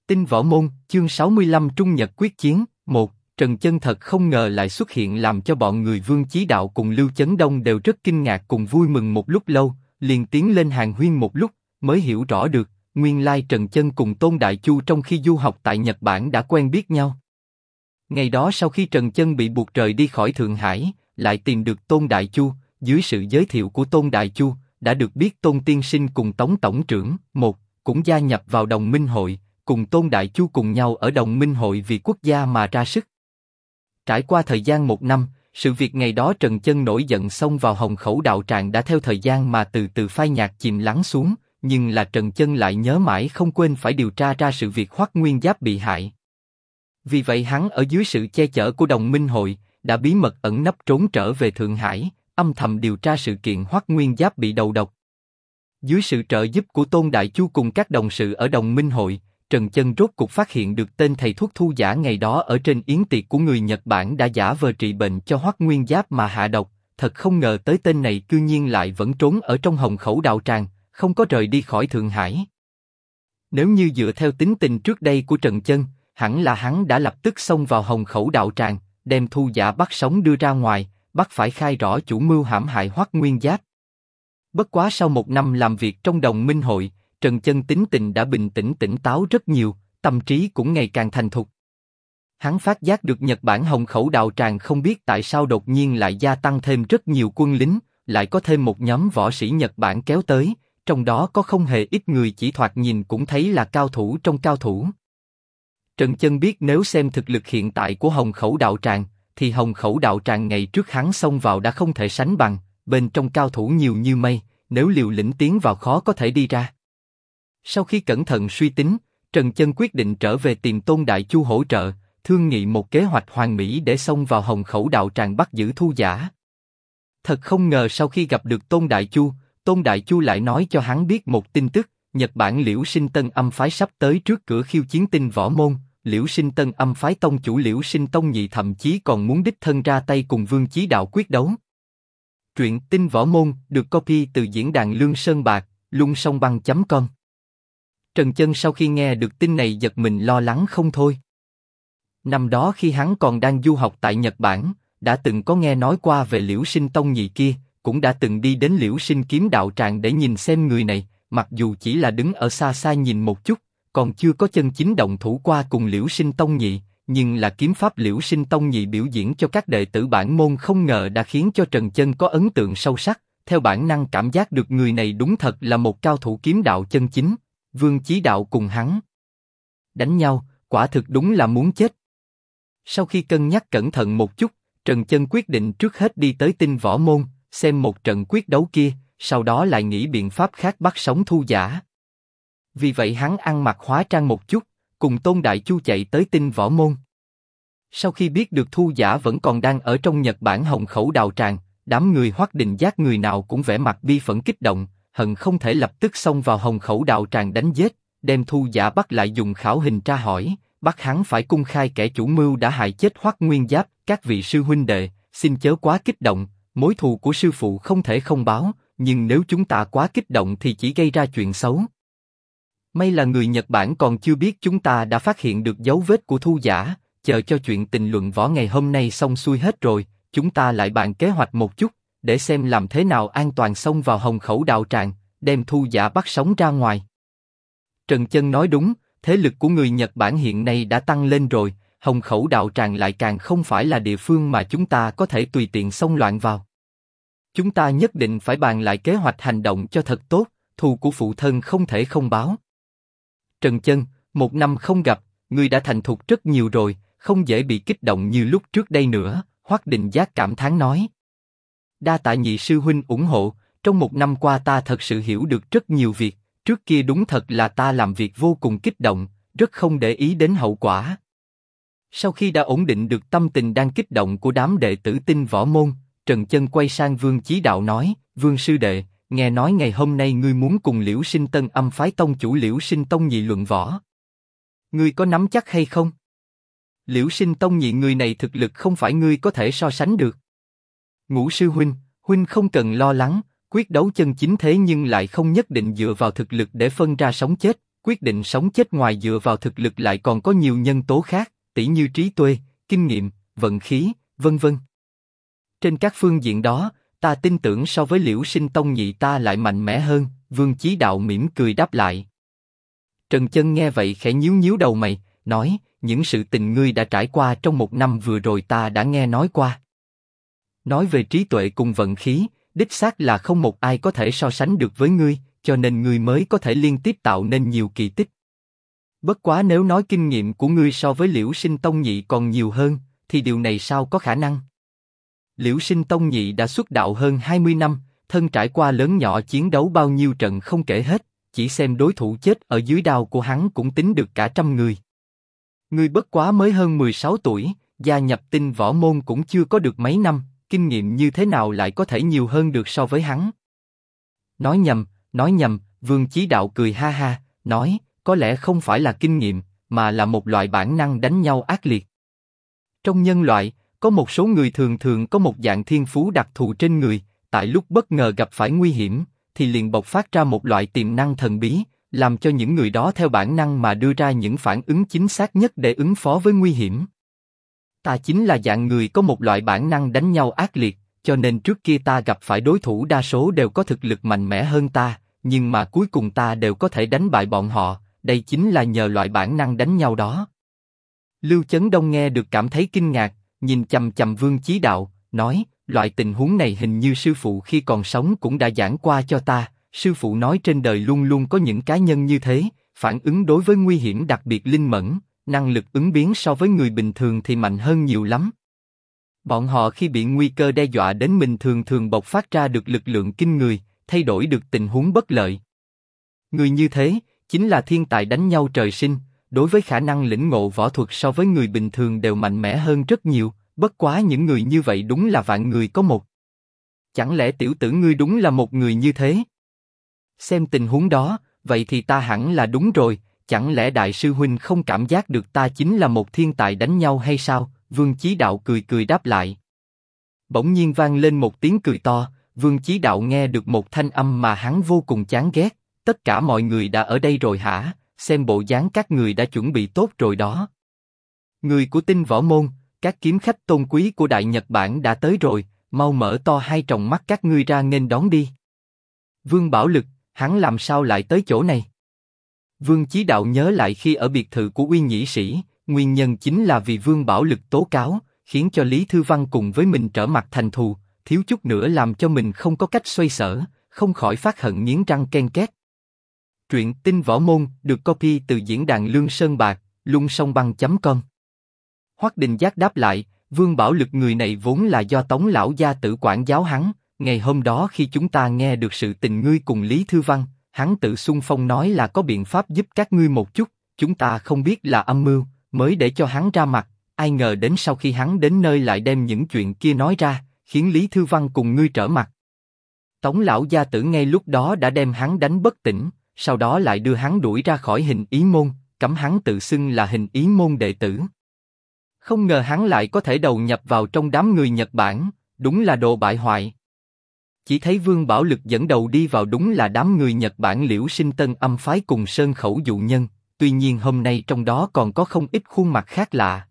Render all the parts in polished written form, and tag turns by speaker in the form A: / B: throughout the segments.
A: Tinh Võ Môn, chương 65 Trung Nhật Quyết Chiến, 1, Trần Chân thật không ngờ lại xuất hiện làm cho bọn người Vương Chí Đạo cùng Lưu Chấn Đông đều rất kinh ngạc cùng vui mừng một lúc lâu, liền tiến lên hàng huyên một lúc, mới hiểu rõ được, nguyên lai Trần Chân cùng Tôn Đại Chu trong khi du học tại Nhật Bản đã quen biết nhau. Ngày đó sau khi Trần Chân bị buộc rời đi khỏi Thượng Hải, lại tìm được Tôn Đại Chu, dưới sự giới thiệu của Tôn Đại Chu, đã được biết Tôn Tiên Sinh cùng Tống Tổng trưởng, một, cũng gia nhập vào Đồng Minh Hội, cùng Tôn Đại Chu cùng nhau ở Đồng Minh Hội vì quốc gia mà ra sức. Trải qua thời gian 1 năm, sự việc ngày đó Trần Chân nổi giận xông vào Hồng Khẩu đạo tràng đã theo thời gian mà từ từ phai nhạt chìm lắng xuống, nhưng là Trần Chân lại nhớ mãi không quên phải điều tra ra sự việc Hoắc Nguyên Giáp bị hại. Vì vậy hắn ở dưới sự che chở của Đồng Minh Hội, đã bí mật ẩn nấp trốn trở về Thượng Hải, âm thầm điều tra sự kiện Hoắc Nguyên Giáp bị đầu độc. Dưới sự trợ giúp của Tôn Đại Chu cùng các đồng sự ở Đồng Minh Hội, Trần Chân rốt cục phát hiện được tên thầy thuốc thu giả ngày đó ở trên yến tiệc của người Nhật Bản đã giả vờ trị bệnh cho Hoắc Nguyên Giáp mà hạ độc. Thật không ngờ tới tên này cư nhiên lại vẫn trốn ở trong Hồng Khẩu đạo tràng, không có rời đi khỏi Thượng Hải. Nếu như dựa theo tính tình trước đây của Trần Chân, hẳn là hắn đã lập tức xông vào Hồng Khẩu đạo tràng, đem thu giả bắt sống đưa ra ngoài, bắt phải khai rõ chủ mưu hãm hại Hoắc Nguyên Giáp. Bất quá sau 1 năm làm việc trong Đồng Minh Hội, Trần Chân tính tình đã bình tĩnh tỉnh táo rất nhiều, tâm trí cũng ngày càng thành thục. Hắn phát giác được Nhật Bản Hồng Khẩu đạo tràng không biết tại sao đột nhiên lại gia tăng thêm rất nhiều quân lính, lại có thêm một nhóm võ sĩ Nhật Bản kéo tới, trong đó có không hề ít người chỉ thoạt nhìn cũng thấy là cao thủ trong cao thủ. Trần Chân biết nếu xem thực lực hiện tại của Hồng Khẩu đạo tràng, thì Hồng Khẩu đạo tràng ngày trước hắn xông vào đã không thể sánh bằng, bên trong cao thủ nhiều như mây, nếu liều lĩnh tiến vào khó có thể đi ra. Sau khi cẩn thận suy tính, Trần Chân quyết định trở về tìm Tôn Đại Chu hỗ trợ, thương nghị một kế hoạch hoàn mỹ để xông vào Hồng Khẩu đạo tràng bắt giữ thu giả. Thật không ngờ sau khi gặp được Tôn Đại Chu lại nói cho hắn biết một tin tức, Nhật Bản Liễu Sinh Tân Âm phái sắp tới trước cửa khiêu chiến Tinh Võ Môn, Liễu Sinh Tân Âm phái tông chủ Liễu Sinh Tông Nhị thậm chí còn muốn đích thân ra tay cùng Vương Chí Đạo quyết đấu. Truyện Tinh Võ Môn được copy từ diễn đàn Lương Sơn Bạc, lungsongbăng.com. Trần Chân sau khi nghe được tin này giật mình lo lắng không thôi. Năm đó khi hắn còn đang du học tại Nhật Bản, đã từng có nghe nói qua về Liễu Sinh Tông Nhị kia, cũng đã từng đi đến Liễu Sinh Kiếm đạo tràng để nhìn xem người này, mặc dù chỉ là đứng ở xa xa nhìn một chút, còn chưa có chân chính động thủ qua cùng Liễu Sinh Tông Nhị, nhưng là kiếm pháp Liễu Sinh Tông Nhị biểu diễn cho các đệ tử bản môn không ngờ đã khiến cho Trần Chân có ấn tượng sâu sắc, theo bản năng cảm giác được người này đúng thật là một cao thủ kiếm đạo chân chính. Vương Chí Đạo cùng hắn đánh nhau, quả thực đúng là muốn chết. Sau khi cân nhắc cẩn thận một chút, Trần Chân quyết định trước hết đi tới Tinh Võ Môn, xem một trận quyết đấu kia, sau đó lại nghĩ biện pháp khác bắt sống thu giả. Vì vậy hắn ăn mặc hóa trang một chút, cùng Tôn Đại Chu chạy tới Tinh Võ Môn. Sau khi biết được thu giả vẫn còn đang ở trong Nhật Bản Hồng Khẩu đạo tràng, đám người Hoắc Định Giác người nào cũng vẻ mặt bi phẫn kích động, hận không thể lập tức xông vào Hồng Khẩu đạo tràng đánh giết, đem thu giả bắt lại dùng khảo hình tra hỏi, bắt hắn phải cung khai kẻ chủ mưu đã hại chết Hoắc Nguyên Giáp. Các vị sư huynh đệ, xin chớ quá kích động, mối thù của sư phụ không thể không báo, nhưng nếu chúng ta quá kích động thì chỉ gây ra chuyện xấu. May là người Nhật Bản còn chưa biết chúng ta đã phát hiện được dấu vết của thu giả, chờ cho chuyện tình luận võ ngày hôm nay xong xuôi hết rồi, chúng ta lại bàn kế hoạch một chút, để xem làm thế nào an toàn xông vào Hồng Khẩu đạo tràng, đem thu giả bắt sống ra ngoài. Trần Chân nói đúng, thế lực của người Nhật Bản hiện nay đã tăng lên rồi, Hồng Khẩu đạo tràng lại càng không phải là địa phương mà chúng ta có thể tùy tiện xông loạn vào. Chúng ta nhất định phải bàn lại kế hoạch hành động cho thật tốt, thù của phụ thân không thể không báo. Trần Chân, 1 năm không gặp, ngươi đã thành thục rất nhiều rồi, không dễ bị kích động như lúc trước đây nữa. Hoắc Định Giác cảm thán nói. Đa tạ nhị sư huynh ủng hộ, trong 1 năm qua ta thật sự hiểu được rất nhiều việc, trước kia đúng thật là ta làm việc vô cùng kích động, rất không để ý đến hậu quả. Sau khi đã ổn định được tâm tình đang kích động của đám đệ tử Tinh Võ Môn, Trần Chân quay sang Vương Chí Đạo nói, Vương sư đệ, nghe nói ngày hôm nay ngươi muốn cùng Liễu Sinh Tân Âm phái tông chủ Liễu Sinh Tông Nhị luận võ. Ngươi có nắm chắc hay không? Liễu Sinh Tông Nhị người này thực lực không phải ngươi có thể so sánh được. Ngũ sư huynh không cần lo lắng, quyết đấu chân chính thế nhưng lại không nhất định dựa vào thực lực để phân ra sống chết, quyết định sống chết ngoài dựa vào thực lực lại còn có nhiều nhân tố khác, tỉ như trí tuệ, kinh nghiệm, vận khí, vân vân. Trên các phương diện đó, ta tin tưởng so với Liễu Sinh Tông nhị ta lại mạnh mẽ hơn, Vương Chí Đạo mỉm cười đáp lại. Trần Chân nghe vậy khẽ nhíu nhíu đầu mày, nói, những sự tình ngươi đã trải qua trong một năm vừa rồi ta đã nghe nói qua. Nói về trí tuệ cùng vận khí, đích xác là không một ai có thể so sánh được với ngươi, cho nên ngươi mới có thể liên tiếp tạo nên nhiều kỳ tích. Bất quá nếu nói kinh nghiệm của ngươi so với Liễu Sinh Tông nhị còn nhiều hơn, thì điều này sao có khả năng? Liễu Sinh Tông nhị đã xuất đạo hơn 20 năm, thân trải qua lớn nhỏ chiến đấu bao nhiêu trận không kể hết, chỉ xem đối thủ chết ở dưới đao của hắn cũng tính được cả trăm người. Ngươi bất quá mới hơn 16 tuổi, gia nhập Tinh Võ Môn cũng chưa có được mấy năm, kinh nghiệm như thế nào lại có thể nhiều hơn được so với hắn? Nói nhầm, Vương Chí Đạo cười ha ha, nói, có lẽ không phải là kinh nghiệm, mà là một loại bản năng đánh nhau ác liệt. Trong nhân loại, có một số người thường thường có một dạng thiên phú đặc thù trên người, tại lúc bất ngờ gặp phải nguy hiểm, thì liền bộc phát ra một loại tiềm năng thần bí, làm cho những người đó theo bản năng mà đưa ra những phản ứng chính xác nhất để ứng phó với nguy hiểm. Ta chính là dạng người có một loại bản năng đánh nhau ác liệt, cho nên trước kia ta gặp phải đối thủ đa số đều có thực lực mạnh mẽ hơn ta, nhưng mà cuối cùng ta đều có thể đánh bại bọn họ, đây chính là nhờ loại bản năng đánh nhau đó. Lưu Chấn Đông nghe được cảm thấy kinh ngạc, nhìn chằm chằm Vương Chí Đạo, nói, loại tình huống này hình như sư phụ khi còn sống cũng đã giảng qua cho ta, sư phụ nói trên đời luôn luôn có những cá nhân như thế, phản ứng đối với nguy hiểm đặc biệt linh mẫn, năng lực ứng biến so với người bình thường thì mạnh hơn nhiều lắm. Bọn họ khi bị nguy cơ đe dọa đến mình thường bộc phát ra được lực lượng kinh người, thay đổi được tình huống bất lợi. Người như thế, chính là thiên tài đánh nhau trời sinh, đối với khả năng lĩnh ngộ võ thuật so với người bình thường đều mạnh mẽ hơn rất nhiều, bất quá những người như vậy đúng là vạn người có một. Chẳng lẽ tiểu tử ngươi đúng là một người như thế? Xem tình huống đó, vậy thì ta hẳn là đúng rồi, chẳng lẽ đại sư huynh không cảm giác được ta chính là một thiên tài đánh nhau hay sao? Vương Chí Đạo cười cười đáp lại. Bỗng nhiên vang lên một tiếng cười to, Vương Chí Đạo nghe được một thanh âm mà hắn vô cùng chán ghét, tất cả mọi người đã ở đây rồi hả? Xem bộ dáng các người đã chuẩn bị tốt rồi đó. Người của Tinh Võ Môn, các kiếm khách tôn quý của Đại Nhật Bản đã tới rồi, mau mở to hai tròng mắt các ngươi ra nghênh đón đi. Vương Bảo Lực, hắn làm sao lại tới chỗ này? Vương Chí Đạo nhớ lại khi ở biệt thự của Uy Nhĩ Sĩ, nguyên nhân chính là vì Vương Bảo Lực tố cáo, khiến cho Lý Thư Văn cùng với mình trở mặt thành thù, thiếu chút nữa làm cho mình không có cách xoay sở, không khỏi phát hận nghiến răng ken két. Truyện Tinh Võ Môn được copy từ diễn đàn Lương Sơn Bạc, lungsongbăng.com. Hoắc Đình Giác đáp lại, Vương Bảo Lực người này vốn là do Tống lão gia tử quản giáo hắn, ngày hôm đó khi chúng ta nghe được sự tình ngươi cùng Lý Thư Văn, hắn tự xung phong nói là có biện pháp giúp các ngươi một chút, chúng ta không biết là âm mưu, mới để cho hắn ra mặt, ai ngờ đến sau khi hắn đến nơi lại đem những chuyện kia nói ra, khiến Lý Thư Văn cùng ngươi trở mặt. Tống lão gia tử ngay lúc đó đã đem hắn đánh bất tỉnh, sau đó lại đưa hắn đuổi ra khỏi Hình Ý môn, cấm hắn tự xưng là Hình Ý môn đệ tử. Không ngờ hắn lại có thể đầu nhập vào trong đám người Nhật Bản, đúng là đồ bại hoại. Chỉ thấy Vương Bảo Lực dẫn đầu đi vào đúng là đám người Nhật Bản Liễu Sinh Tân Âm phái cùng Sơn Khẩu dụ nhân, tuy nhiên hôm nay trong đó còn có không ít khuôn mặt khác lạ.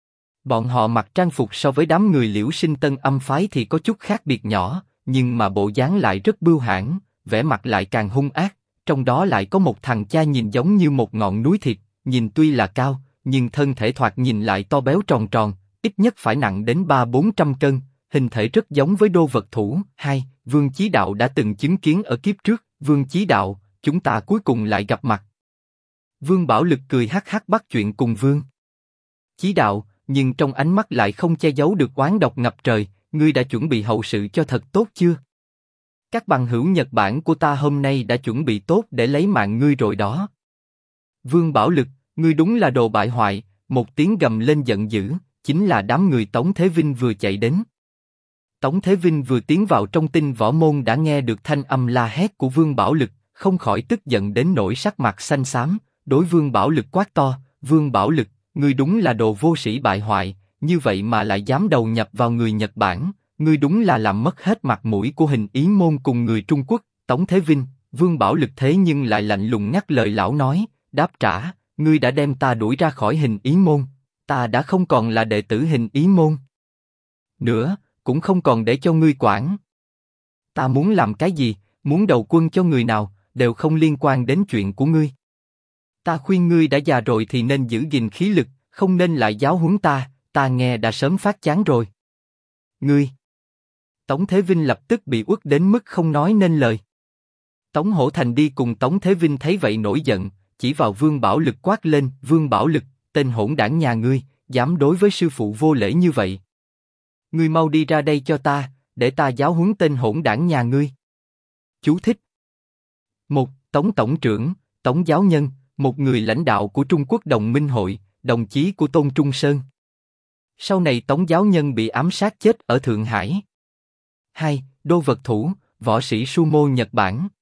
A: Bọn họ mặc trang phục so với đám người Liễu Sinh Tân Âm phái thì có chút khác biệt nhỏ, nhưng mà bộ dáng lại rất bưu hãn, vẻ mặt lại càng hung ác. Trong đó lại có một thằng cha nhìn giống như một ngọn núi thịt, nhìn tuy là cao, nhưng thân thể thoạt nhìn lại to béo tròn tròn, ít nhất phải nặng đến 300-400 cân, hình thể rất giống với Đô Vật Thủ. Hai, Vương Chí Đạo đã từng chứng kiến ở kiếp trước. Vương Chí Đạo, chúng ta cuối cùng lại gặp mặt. Vương Bảo Lực cười hắc hắc bắt chuyện cùng Vương Chí Đạo, nhưng trong ánh mắt lại không che giấu được oán độc ngập trời. Ngươi đã chuẩn bị hậu sự cho thật tốt chưa? Các bằng hữu Nhật Bản của ta hôm nay đã chuẩn bị tốt để lấy mạng ngươi rồi đó. Vương Bảo Lực, ngươi đúng là đồ bại hoại, một tiếng gầm lên giận dữ, chính là đám người Tống Thế Vinh vừa chạy đến. Tống Thế Vinh vừa tiến vào trong Tinh Võ Môn đã nghe được thanh âm la hét của Vương Bảo Lực, không khỏi tức giận đến nỗi sắc mặt xanh xám, đối Vương Bảo Lực quát to, Vương Bảo Lực, ngươi đúng là đồ vô sĩ bại hoại, như vậy mà lại dám đầu nhập vào người Nhật Bản. Ngươi đúng là làm mất hết mặt mũi của Hình Ý môn cùng người Trung Quốc. Tống Thế Vinh, Vương Bảo Lực thế nhưng lại lạnh lùng ngắt lời lão nói, đáp trả, ngươi đã đem ta đuổi ra khỏi Hình Ý môn, ta đã không còn là đệ tử Hình Ý môn nữa, cũng không còn để cho ngươi quản. Ta muốn làm cái gì, muốn đầu quân cho người nào, đều không liên quan đến chuyện của ngươi. Ta khuyên ngươi đã già rồi thì nên giữ gìn khí lực, không nên lại giáo huấn ta nghe đã sớm phát chán rồi. Ngươi! Tống Thế Vinh lập tức bị uất đến mức không nói nên lời. Tống Hổ Thành đi cùng Tống Thế Vinh thấy vậy nổi giận, chỉ vào Vương Bảo Lực quát lên, Vương Bảo Lực, tên hỗn đảng nhà ngươi, dám đối với sư phụ vô lễ như vậy. Ngươi mau đi ra đây cho ta, để ta giáo huấn tên hỗn đảng nhà ngươi. Chú thích. 1. Tống Tổng trưởng, Tống Giáo Nhân, một người lãnh đạo của Trung Quốc Đồng Minh Hội, đồng chí của Tôn Trung Sơn. Sau này Tống Giáo Nhân bị ám sát chết ở Thượng Hải. 2. Đô vật thủ, võ sĩ sumo Nhật Bản.